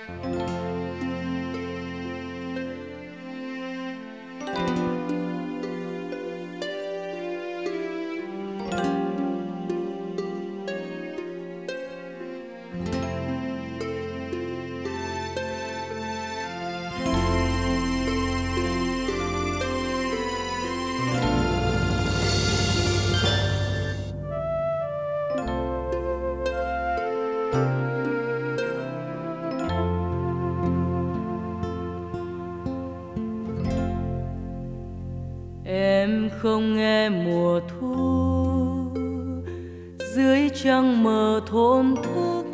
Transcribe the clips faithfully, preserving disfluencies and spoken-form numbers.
Em không nghe mùa thu dưới trăng mờ thổn thức,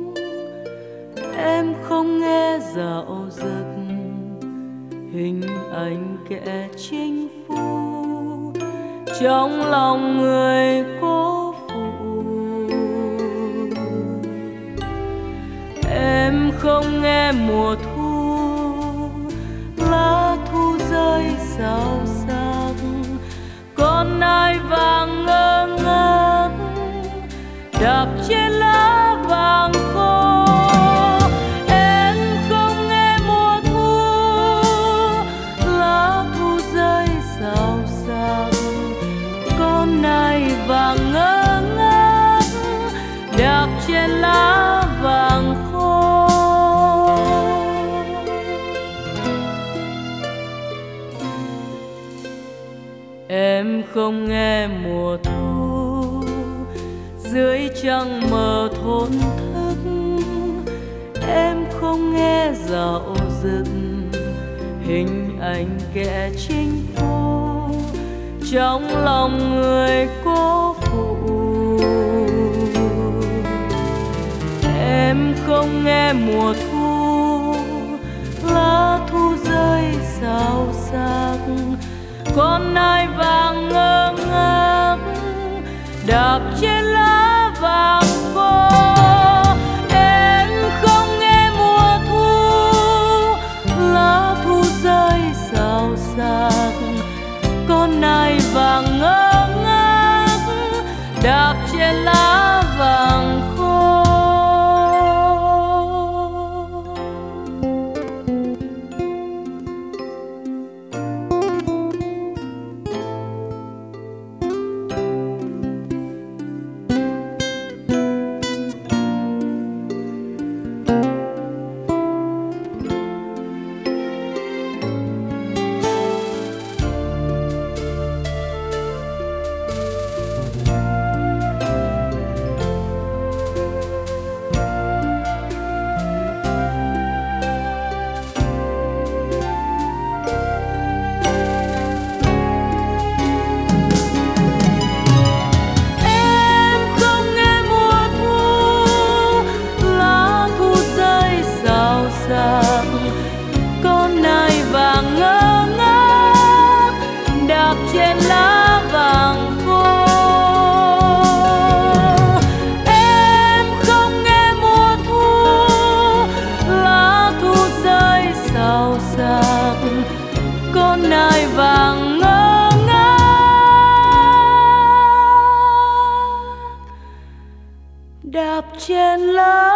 em không nghe dạo dực hình ảnh kẻ chinh phu trong lòng người cố phụ. Em không nghe mùa thu lá thu rơi xào xạc, con nai vàng ngơ ngác đạp trên lá vàng khô. Em không nghe mùa thu lá thu rơi xào xạc, con nai vàng ngơ ngác đạp trên lá vàng khô. Em không nghe mùa thu dưới trăng mờ thổn thức, em không nghe dạo dực hình ảnh kẻ chinh phu trong lòng người cố phụ. Em không nghe mùa thu lá thu rơi xào xạc, con nai vàng ngơ ngác đạp trên lá vàng khô. Em không nghe mùa thu lá thu rơi xào xạc, con nai vàng ngơ ngác đạp trên lá vàng khô. Con nai vàng ngơ ngác đạp trên lá vàng khô. Em không nghe mùa thu lá thu rơi xào xạc, con nai vàng ngơ ngác đạp trên lá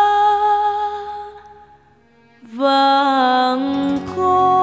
vàng khô.